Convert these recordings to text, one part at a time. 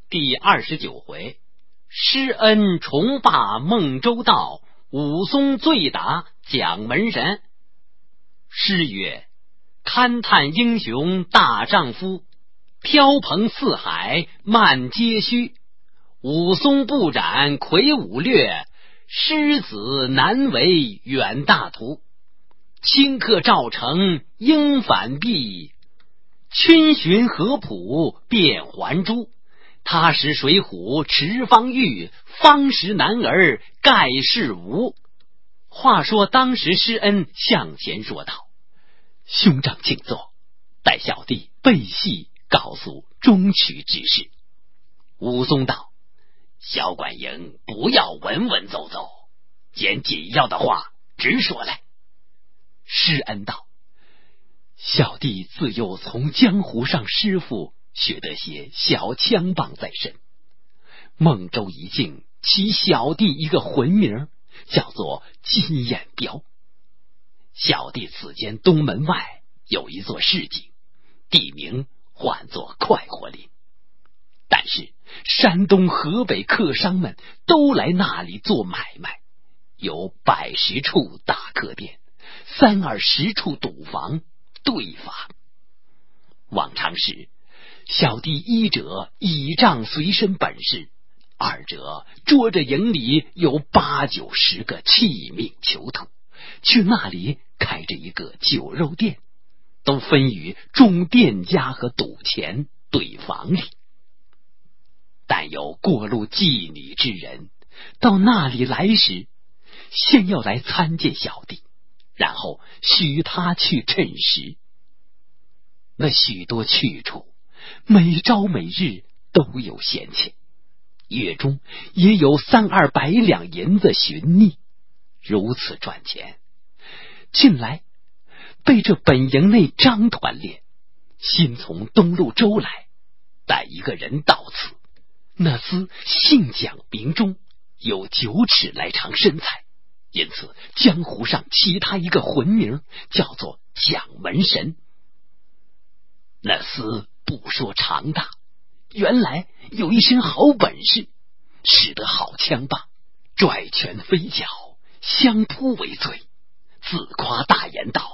第29回，施恩重罢孟州道，武松醉打蒋门神。诗曰：勘探英雄大丈夫，飘蓬四海漫皆虚。武松不斩魁梧略，狮子难为远大图。顷刻赵成应反避，群寻合浦变还珠。他识水浒持方域，方识男儿盖世无。话说当时施恩向前说道：兄长请坐，待小弟背细告诉中曲之事。武松道：小管营不要文文绉绉，捡紧要的话直说来。施恩道：小弟自幼从江湖上师傅学得些小枪棒在身，孟州一境起小弟一个魂名，叫做金眼彪。小弟此间东门外有一座市井，地名唤作快活林，但是山东河北客商们都来那里做买卖，有110处大客店，30-40处赌房对房。往常时小弟一者倚仗随身本事，二者捉着营里有8-90个弃命囚徒，去那里开着一个酒肉店，都分与众店家和赌钱对房里。但有过路妓女之人到那里来时，先要来参见小弟，然后许他去趁食。那许多去处每朝每日都有闲钱，月中也有300-200两银子寻觅，如此赚钱。近来被这本营内张团练，新从东路州来，带一个人到此，那厮姓蒋名忠，有9尺来长身材，因此江湖上起他一个魂名，叫做蒋门神。那厮不说长大，原来有一身好本事，使得好枪棒，拽拳飞脚，相扑为最，自夸大言道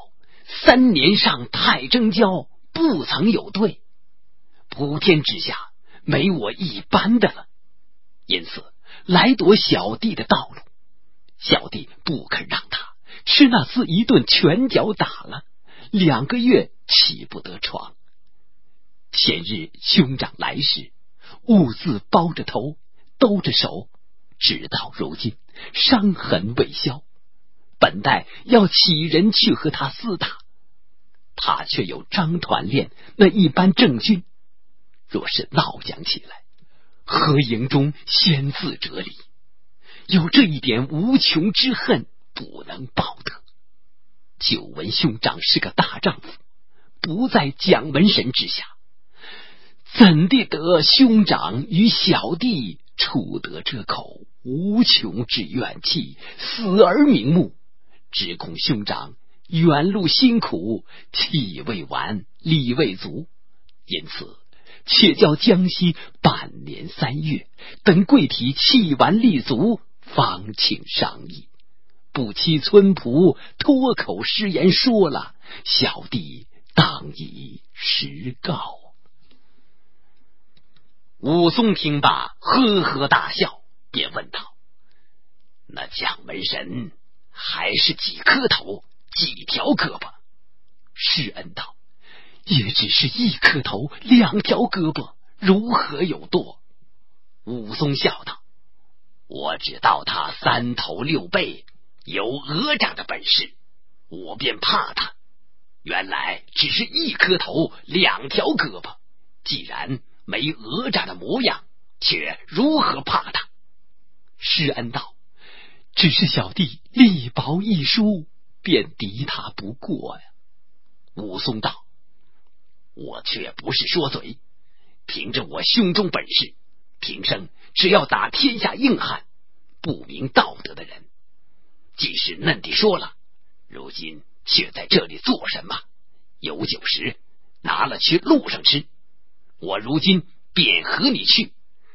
：3年上太征交，不曾有对，普天之下没我一般的了。因此来夺小弟的道路，小弟不肯让他，吃那厮一顿拳脚打了2个月，起不得床。前日兄长来时，兀自包着头，兜着手，直到如今伤痕未消。本待要起人去和他厮打，他却有张团练那一般正军，若是闹讲起来，何营中先自折离，有这一点无穷之恨不能报得。久闻兄长是个大丈夫，不在蒋门神之下，怎地得兄长与小弟处得这口无穷之怨气，死而瞑目？只恐兄长远路辛苦，气未完，力未足，因此且叫江西半年3月，等贵体气完力足，方请商议。不期村仆脱口失言说了，小弟当以实告。武松听罢呵呵大笑，便问道：那蒋门神还是几颗头几条胳膊？施恩道：也只是1颗头2条胳膊，如何有多？武松笑道：我只道他3头6臂，有讹诈的本事，我便怕他。原来只是1颗头2条胳膊，既然没讹诈的模样，却如何怕他？施恩道：只是小弟力薄一疏，便敌他不过呀。武松道：我却不是说嘴，凭着我胸中本事，平生只要打天下硬汉，不明道德的人。即使嫩地说了，如今却在这里做什么？有酒食拿了去路上吃，我如今便和你去，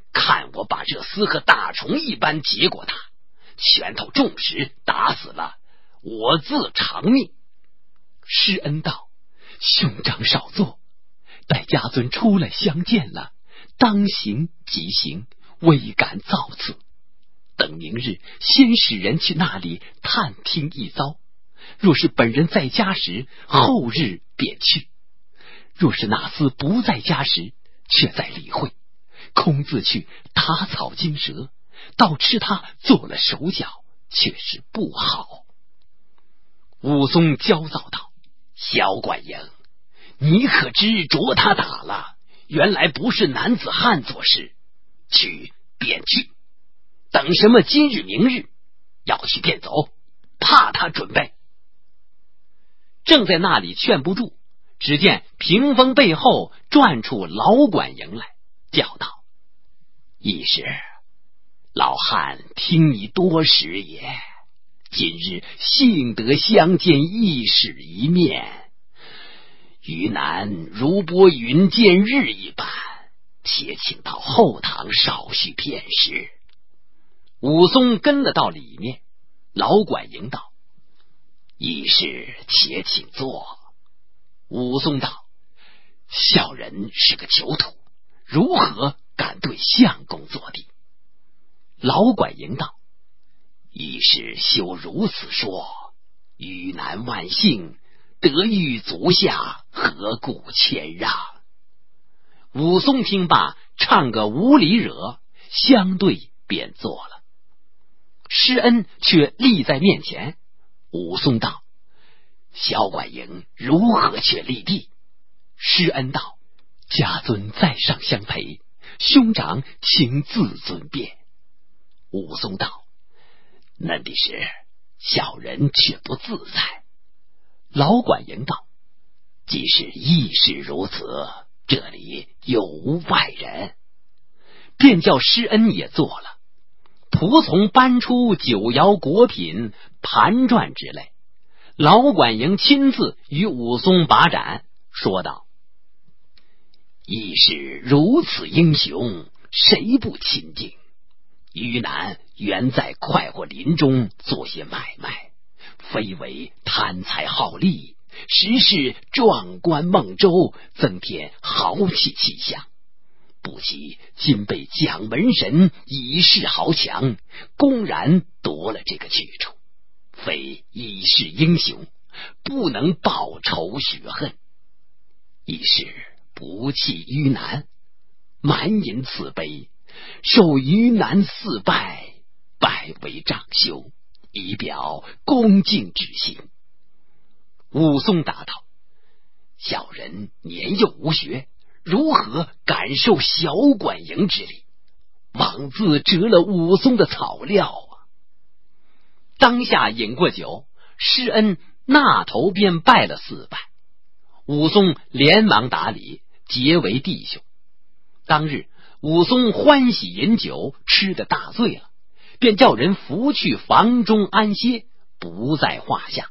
看我把这厮和大虫一般结果他，拳头重时打死了，我自偿命。施恩道：兄长少坐，待家尊出来相见了，当行即行，未敢造次。等明日先使人去那里探听一遭，若是本人在家时，后日便去；若是那厮不在家时，却在理会，空自去打草惊蛇，倒吃他做了手脚，却是不好。武松焦躁道：小管营，你可知着他打了，原来不是男子汉做事，去便去，等什么今日明日，要去便走，怕他准备。正在那里劝不住，只见屏风背后转出老管营来，叫道：义士，老汉听你多时也，今日幸得相见义士一面，于南如拨云见日一般，且请到后堂少叙片时。武松跟了到里面，老管营道：义士且请坐。武松道：小人是个囚徒，如何敢对相公坐地？老管营道：义士休如此说，于南万幸，得遇足下，何故谦让？武松听罢，唱个无理惹，相对便坐了。施恩却立在面前。武松道：小管营如何却立地？施恩道：家尊在上相陪，兄长请自尊便。武松道：嫩的是，小人却不自在。老管营道：既是义士如此，这里有无外人？便叫施恩也坐了。仆从搬出酒肴果品、盘转之类，老管营亲自与武松把盏，说道：义士如此英雄，谁不亲近？于南原在快活林中做些买卖，非为贪财好利，实是壮观孟州，增添豪气气象。不期今被蒋门神以势豪强，公然夺了这个去处，非以示英雄，不能报仇雪恨。义士不弃于南，满饮此杯，受于南4拜，拜为长兄，以表恭敬之心。武松答道：小人年幼无学，如何感受小管营之力？枉自折了武松的草料啊！当下饮过酒，施恩那头便拜了4拜。武松连忙打礼，结为弟兄。当日武松欢喜饮酒，吃得大醉了，便叫人扶去房中安歇，不在话下。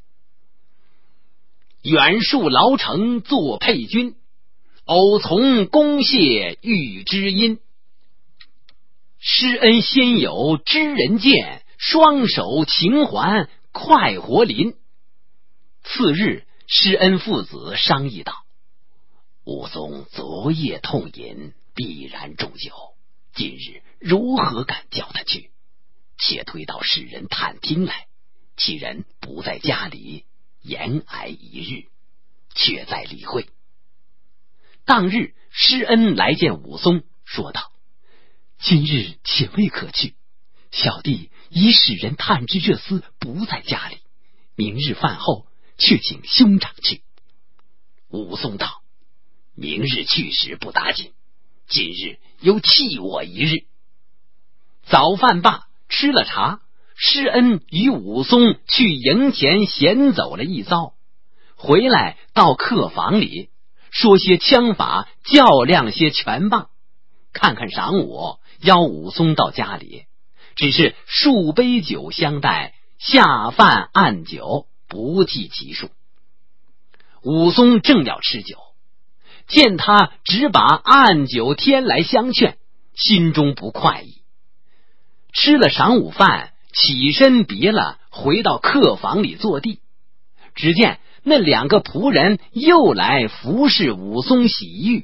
远戍牢城作配军，偶从公谢遇知音。施恩先有知人见，双手情还快活林。次日，施恩父子商议道：武松昨夜痛饮，必然中酒，今日如何敢叫他去？且推到使人探听来，其人不在家里，延挨一日，却在理会。当日施恩来见武松，说道：今日且未可去，小弟已使人探知这厮不在家里，明日饭后却请兄长去。武松道：明日去时不打紧，今日又弃我一日。早饭罢，吃了茶，施恩与武松去营前闲走了一遭，回来到客房里，说些枪法，较量些拳棒，看看晌午，邀武松到家里，只是数杯酒相待，下饭按酒，不计其数。武松正要吃酒，见他只把按酒添来相劝， 心中不快意。吃了晌午饭，起身别了，回到客房里坐地。只见那2个仆人又来服侍武松洗浴。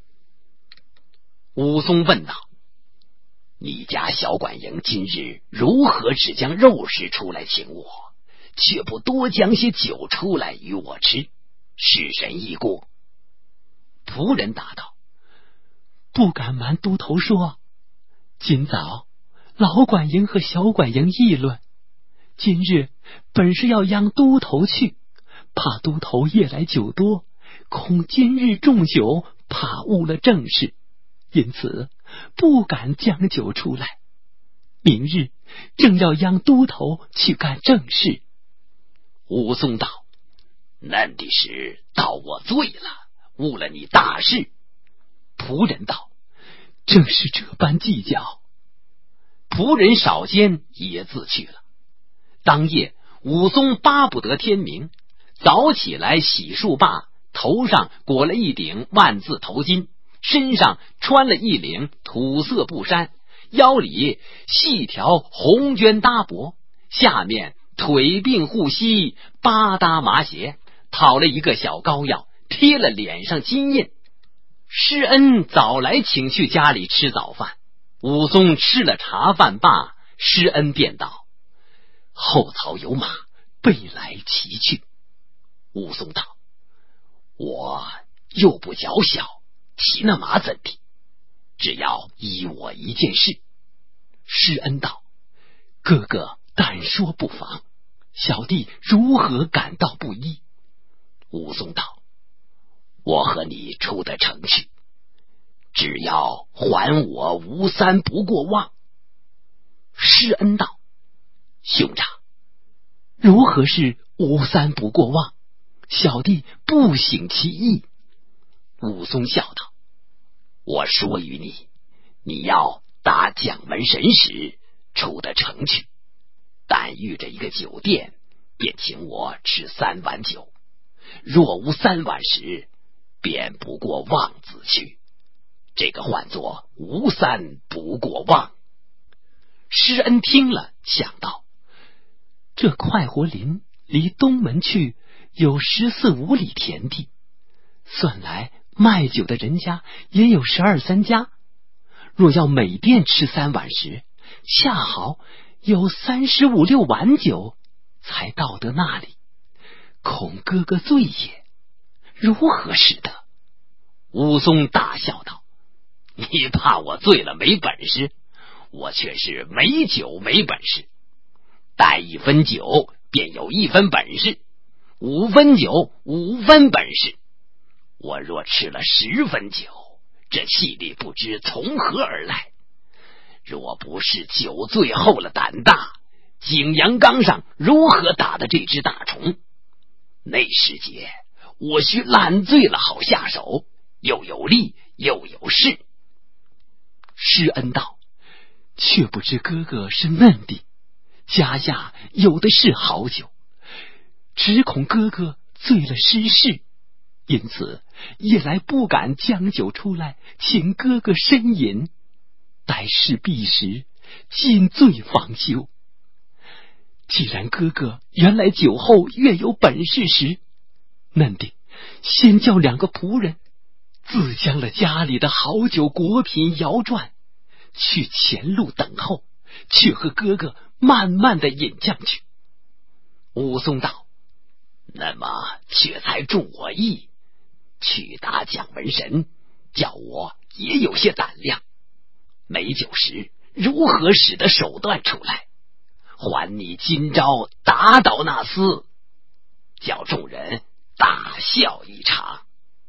武松问道：你家小管营今日如何只将肉食出来请我，却不多将些酒出来与我吃，是甚异过？仆人答道： 不敢瞒都头说，今早老管营和小管营议论，今日本是要央都头去，怕都头夜来酒多，恐今日重酒，怕误了正事，因此不敢将酒出来。明日正要央都头去干正事。 武松道：那的是道我罪了，误了你大事。仆人道： 正是这般计较。 仆人少间也自去了。当夜武松巴不得天明，早起来洗漱罢，头上裹了一顶万字头巾，身上穿了一领土色布衫，腰里细条红绢搭脖，下面腿并护膝八搭麻鞋，套了一个小膏药，贴了脸上金印。施恩早来请去家里吃早饭。武松吃了茶饭罢，施恩便道：后槽有马，备来骑去。武松道：我又不较小，骑那马怎地？只要依我一件事。施恩道：哥哥但说不妨，小弟如何感到不依？武松道：我和你出得城去，只要还我吴三不过望。施恩道：兄长，如何是吴三不过望？小弟不省其意。武松笑道：我说与你，你要打蒋门神时出得城去，但遇着一个酒店，便请我吃3碗酒，若无3碗时，便不过望字去，这个唤作吴三不过望。施恩听了，想到这快活林离东门去有14、15里田地，算来卖酒的人家也有12、13家，若要每店吃3碗时，恰好有35、6碗酒才到得那里，恐哥哥醉也，如何使得？ 武松大笑道：你怕我醉了没本事，我却是没酒没本事。带1分酒便有1分本事，5分酒5分本事。我若吃了10分酒，这气力不知从何而来。若不是酒醉后了胆大，景阳冈上如何打的这只大虫？那时节我须烂醉了好下手，又有力又有势。 施恩道：却不知哥哥是嫩的，家下有的是好酒，只恐哥哥醉了失势，因此夜来不敢将酒出来请哥哥呻饮，待事毕时尽醉方休。既然哥哥原来酒后越有本事时，嫩的先叫2个仆人自将了家里的好酒果品摇转，去前路等候，却和哥哥慢慢的饮将去。 武松道：那么却才中我意，去打蒋门神，叫我也有些胆量。没酒时如何使得手段出来？还你今朝打倒那厮，叫众人大笑一场。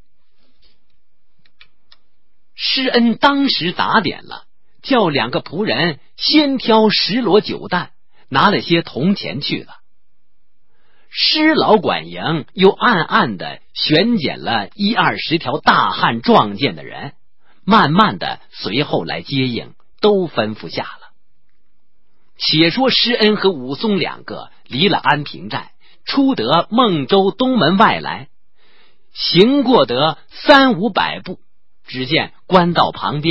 施恩当时打点了，叫2个仆人先挑10箩酒担，拿了些铜钱去了。施老管营又暗暗的选拣了1、20条大汉壮健的人，慢慢的随后来接应，都吩咐下了。且说施恩和武松2个离了安平寨，出得孟州东门外来，行过得3、500步，只见官道旁边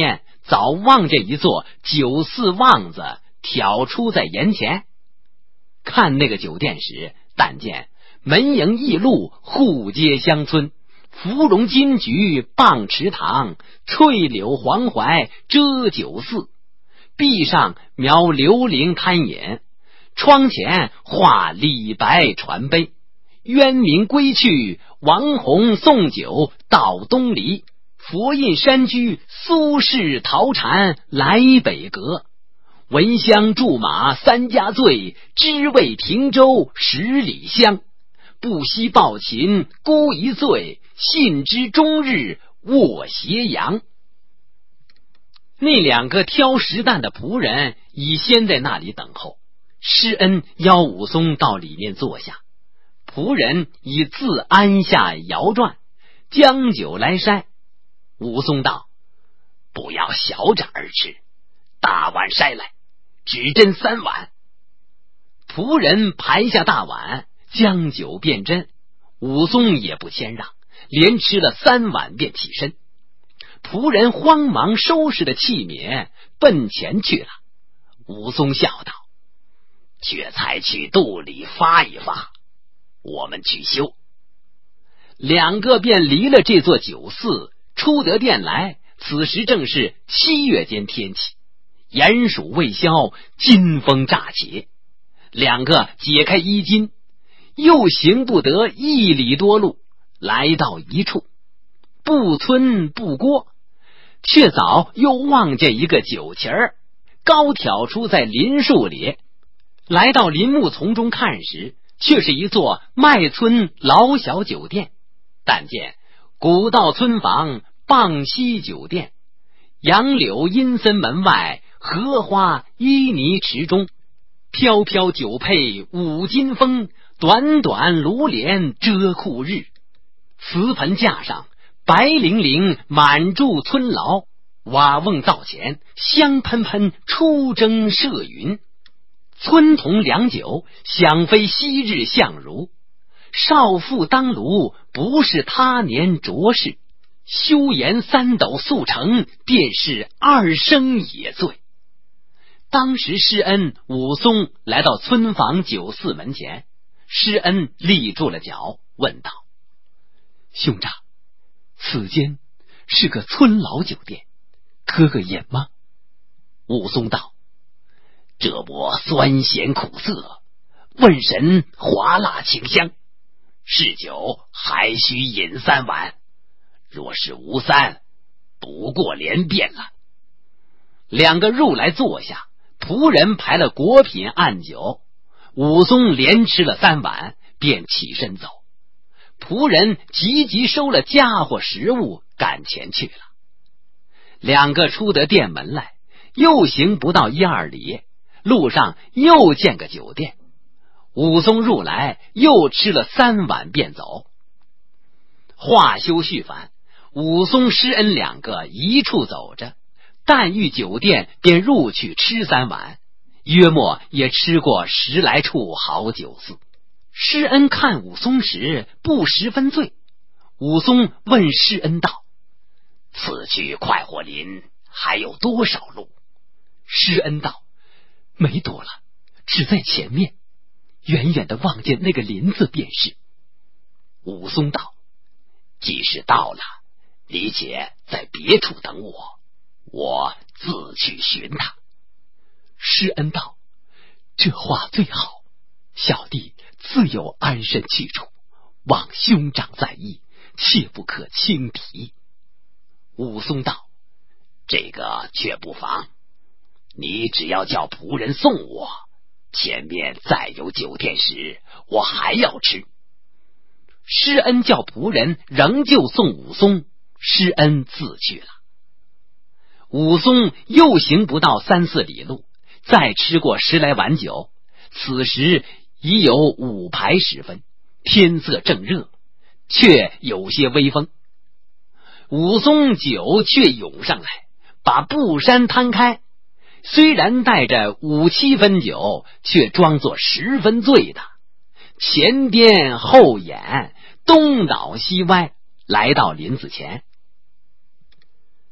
早望见一座酒肆望子挑出在眼前。看那个酒店时，但见门迎驿路，户街乡村，芙蓉金菊傍池塘，翠柳黄槐遮酒肆，壁上描刘伶贪饮，窗前画李白传杯，渊明归去，王洪送酒到东篱，佛印山居，苏轼陶禅来北阁，闻香驻马三家醉，知味停舟十里香，不惜抱琴孤一醉，信知终日卧斜阳。那两个挑石担的仆人已先在那里等候，施恩邀武松到里面坐下，仆人已自鞍下摇转，将酒来筛。武松道：不要小盏而吃，大碗筛来，只斟3碗。仆人排下大碗，将酒便斟，武松也不谦让，连吃了3碗便起身。仆人慌忙收拾了器皿，奔前去了。武松笑道：却才去肚里发一发，我们去休。两个便离了这座酒肆，出得店来。此时正是7月间天气，炎暑未消，金风乍起。两个解开衣襟，又行不得1里多路，来到一处，不村不郭，却早又望见一个酒旗儿高挑出在林树里。来到林木丛中看时，却是一座麦村老小酒店。但见古道村房，傍溪酒店，杨柳阴森门外，荷花旖旎池中，飘飘酒配五金风，短短炉帘遮酷日。瓷盆架上白粼粼，满注村牢，瓦瓮灶前香喷喷，出蒸射云。村童良酒，想非昔日相如。少妇当炉，不是他年浊事。休言3斗速成，便是2升也醉。当时施恩、武松来到村房酒肆门前，施恩立住了脚，问道：兄长，此间是个村老酒店，哥哥饮吗？武松道：这不酸咸苦涩，问神滑辣清香，是酒还需饮3碗，若是无3，不过连便了。两个入来坐下，仆人排了果品暗酒，武松连吃了3碗，便起身走。仆人急急收了家伙食物，赶前去了。两个出得店门来，又行不到1-2里，路上又见个酒店。武松入来，又吃了3碗便走。话休续返，武松、施恩两个一处走着，但遇酒店，便入去吃3碗，约莫也吃过10来处好酒肆。施恩看武松时不十分醉，武松问施恩道：此去快活林还有多少路？施恩道：没多了，只在前面，远远的望见那个林子便是。武松道：即使到了，你且在别处等我，我自去寻他。施恩道：这话最好，小弟自有安身去处，望兄长在意，切不可轻提。武松道：这个却不妨，你只要叫仆人送我，前面再有酒店时，我还要吃。施恩叫仆人仍旧送武松，施恩自去了。武松又行不到3-4里路，再吃过10来碗酒，此时已有午牌时分，天色正热，却有些微风。武松酒却涌上来，把布衫摊开，虽然带着5-7分酒，却装作10分醉的，前颠后掩，东倒西歪，来到林子前。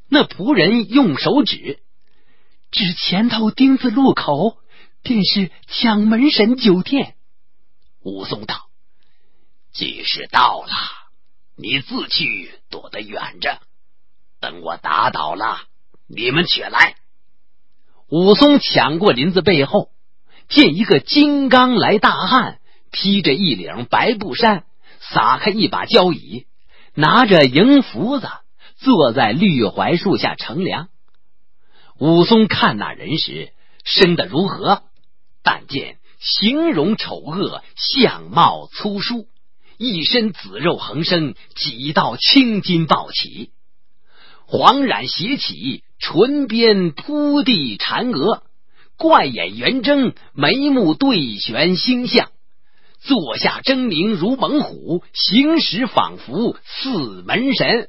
那仆人用手指前头丁字路口，便是蒋门神酒店。 武松道：既是到了，你自去躲得远着，等我打倒了，你们且来。 武松抢过林子背后，见一个金刚来大汉，披着一领白布衫，撒开一把交椅，拿着迎福子，坐在绿槐树下乘凉。武松看那人时，生得如何？但见形容丑恶，相貌粗疏，一身紫肉横生，几道青筋暴起，黄髯斜起，唇边铺地缠额，怪眼圆睁，眉目对旋星象，坐下狰狞如猛虎，行时仿佛似门神。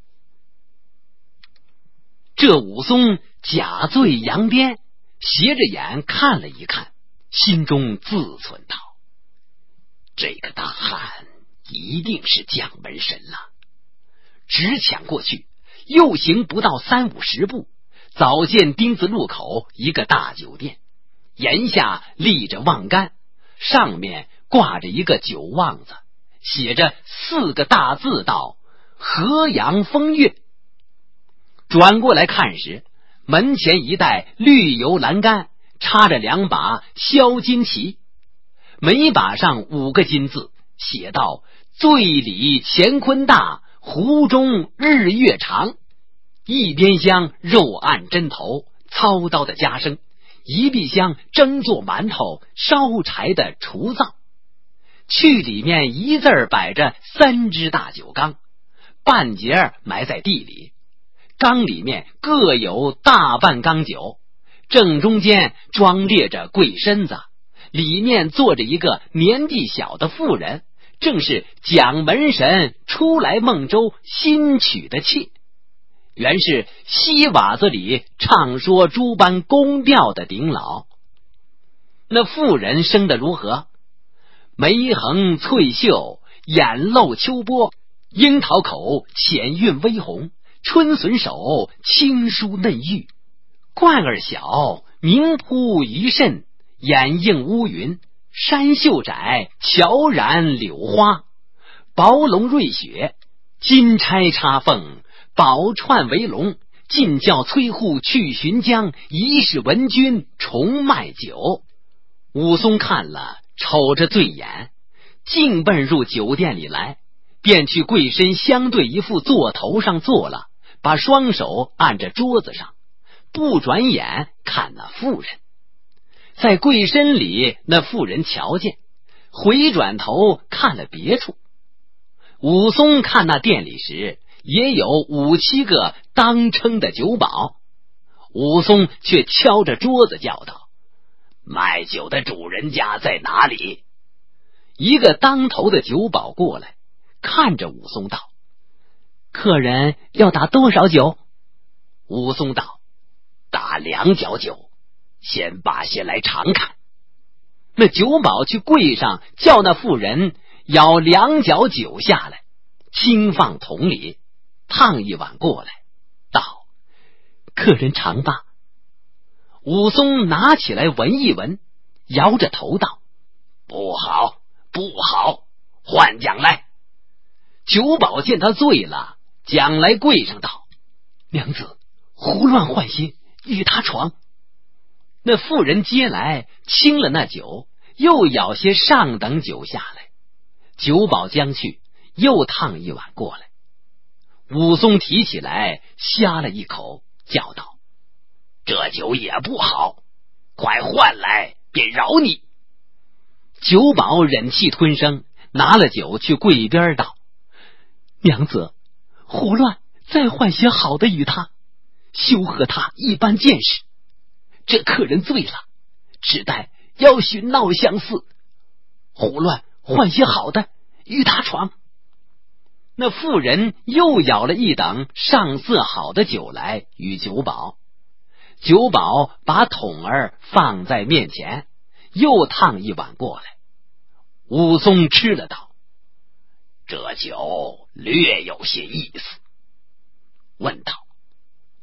这武松假醉扬鞭，斜着眼看了一看，心中自忖道：这个大汉一定是蒋门神了。直抢过去，又行不到30-50步，早见丁字路口一个大酒店，檐下立着望杆，上面挂着一个酒望子，写着4个大字道：河阳风月。转过来看时，门前一带绿油栏杆，插着2把削金旗，每把上5个金字，写道：醉里乾坤大，湖中日月长。一边厢肉案针头操刀的家生，一壁厢蒸做馒头烧柴的厨灶。去里面一字摆着3只大酒缸，半截埋在地里，缸里面各有大半缸酒，正中间装列着跪身子，里面坐着一个年纪小的妇人，正是蒋门神初来孟州新娶的妾，原是西瓦子里唱说诸般宫调的顶老。那妇人生得如何？眉横翠秀，眼露秋波，樱桃口浅韵微红，春笋手青疏嫩玉，冠儿小，明扑鱼肾，眼映乌云，山秀窄，乔然柳花，薄龙瑞雪，金钗插凤，宝串为龙，尽叫崔护去寻江，一世文君重卖酒。武松看了，瞅着醉眼，径奔入酒店里来，便去跪身相对一副座头上坐了，把双手按着桌子上，不转眼看那妇人。在跪身里，那妇人瞧见，回转头看了别处。武松看那店里时，也有5-7个当称的酒保，武松却敲着桌子叫道：卖酒的主人家在哪里？一个当头的酒保过来，看着武松道：客人要打多少酒？武松道：打2角酒，先把些来尝看。那酒保去柜上叫那妇人舀2角酒下来，轻放桶里，烫一碗过来，道：客人尝吧。武松拿起来闻一闻，摇着头道：不好，不好，换奖来。酒保见他醉了，讲来柜上道：娘子胡乱换些，与他闯。那妇人接来，清了那酒，又舀些上等酒下来。酒保将去，又烫一碗过来。武松提起来，呷了一口，叫道：这酒也不好，快换来，便饶你。酒保忍气吞声，拿了酒去柜边道：娘子胡乱，再换些好的与他，休和他一般见识。这客人醉了，只待要寻闹相似，胡乱换些好的与他闯。那妇人又舀了一等上色好的酒来与酒保，酒保把桶儿放在面前，又烫一碗过来。武松吃了道：这酒略有些意思。问道：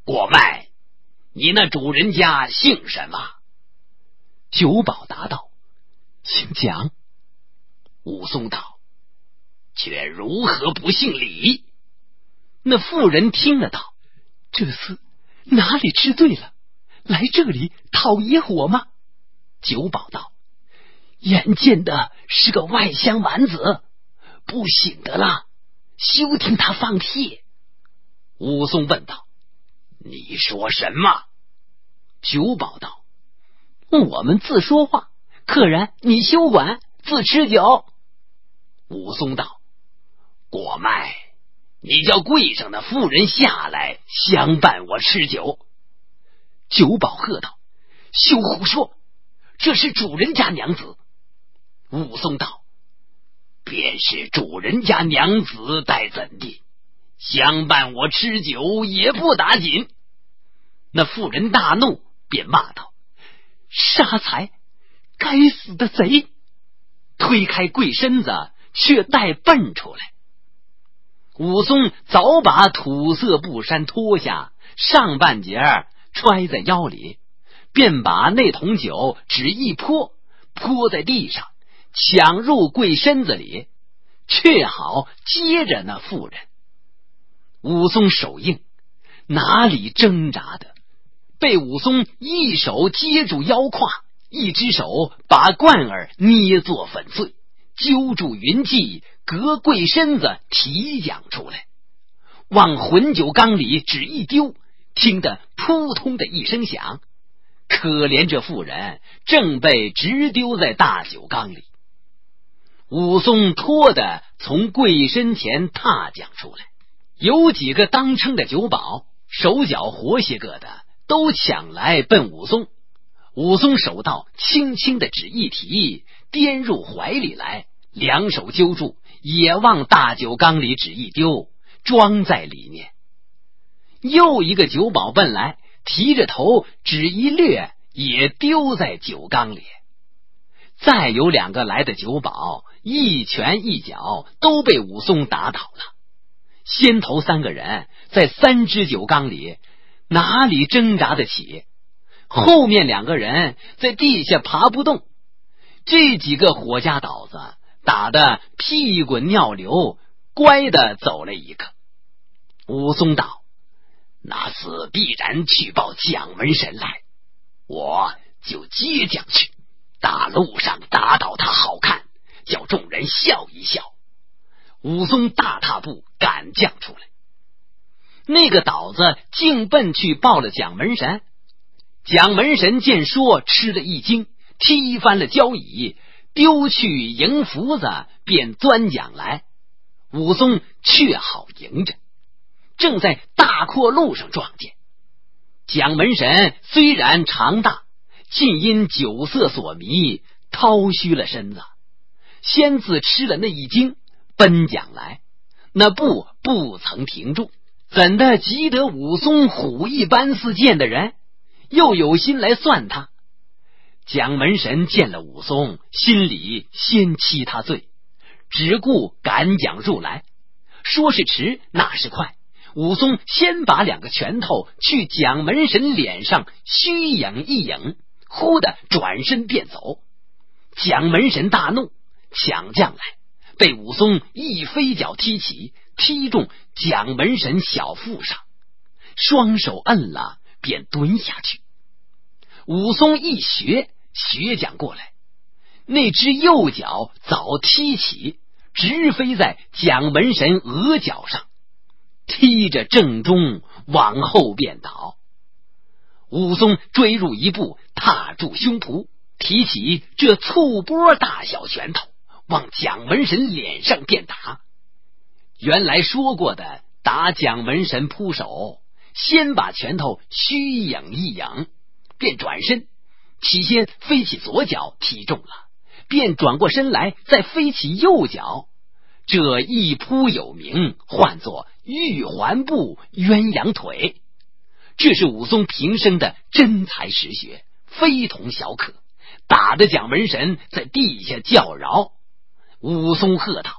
果麦，你那主人家姓什么？ 酒保答道：姓蒋。 武松道：却如何不姓李？ 那妇人听了道：这厮哪里吃醉了，来这里讨野火吗？ 酒保道： 眼见的是个外乡蛮子，不醒得了，休听他放屁。 武松问道：你说什么？ 酒保道：我们自说话，客人你休管，自吃酒。 武松道：果麦，你叫柜上的妇人下来相伴我吃酒。 酒保喝道：休胡说，这是主人家娘子。 武松道：便是主人家娘子待怎地，相伴我吃酒也不打紧。那妇人大怒，便骂道： 杀财，该死的贼！ 推开柜身子，却带奔出来。武松早把土色布衫脱下，上半截揣在腰里，便把那桶酒只一泼在地上，抢入柜身子里，却好接着那妇人。武松手硬，哪里挣扎的，被武松一手接住腰胯，一只手把罐儿捏作粉碎，揪住云髻，隔柜身子提将出来，往混酒缸里只一丢，听得扑通的一声响，可怜这妇人正被直丢在大酒缸里。武松拖的从柜身前踏将出来，有几个当称的酒保，手脚活些个的，都抢来奔武松。武松手道轻轻的只一提，颠入怀里来，两手揪住，也往大酒缸里只一丢，装在里面。又一个酒保奔来，提着头只一掠，也丢在酒缸里。再有两个来的酒保，一拳一脚都被武松打倒了。先头三个人在三只酒缸里，哪里挣扎得起？后面两个人在地下爬不动。这几个火家倒子打得屁滚尿流，乖的走了一个。武松道：那厮必然去报蒋门神来，我就接将去，大路上打倒他好看，叫众人笑一笑。武松大踏步赶将出来，那个倒子竟奔去报了蒋门神。蒋门神见说，吃了一惊，踢翻了交椅，丢去迎福子，便钻蒋来。武松却好迎着，正在大阔路上撞见。蒋门神虽然长大，尽因酒色所迷，掏虚了身子，先自吃了那一惊，奔蒋来，那步不曾停住，怎的急得武松虎一般似箭的人，又有心来算他。蒋门神见了武松，心里先欺他罪，只顾赶蒋入来。说是迟，那是快，武松先把两个拳头去蒋门神脸上虚影一影，忽的转身便走。蒋门神大怒，抢将来，被武松一飞脚踢起，踢中蒋门神小腹上，双手摁了，便蹲下去。武松一学将过来，那只右脚早踢起，直飞在蒋门神额角上，踢着正中，往后便倒。武松追入一步，踏住胸脯，提起这醋钵大小拳头，往蒋门神脸上便打。原来说过的打蒋门神扑手，先把拳头虚影一影，便转身，起先飞起左脚踢中了，便转过身来，再飞起右脚。这一扑有名，唤作玉环步鸳鸯腿。这是武松平生的真才实学，非同小可，打得蒋门神在地下叫饶。武松喝道：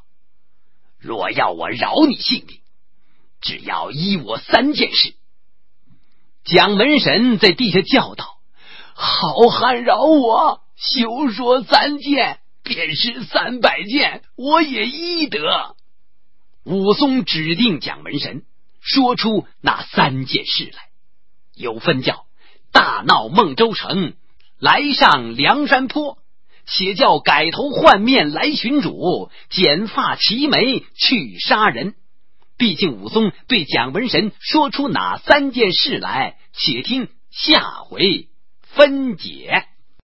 若要我饶你性命，只要依我3件事。 蒋门神在地下叫道：好汉饶我，休说3件，便是300件，我也依得。武松指定蒋门神，说出那3件事来，有分叫大闹孟州城，来上梁山坡，且叫改头换面来寻主，剪发齐眉去杀人。毕竟武松对蒋门神说出哪3件事来，且听下回分解。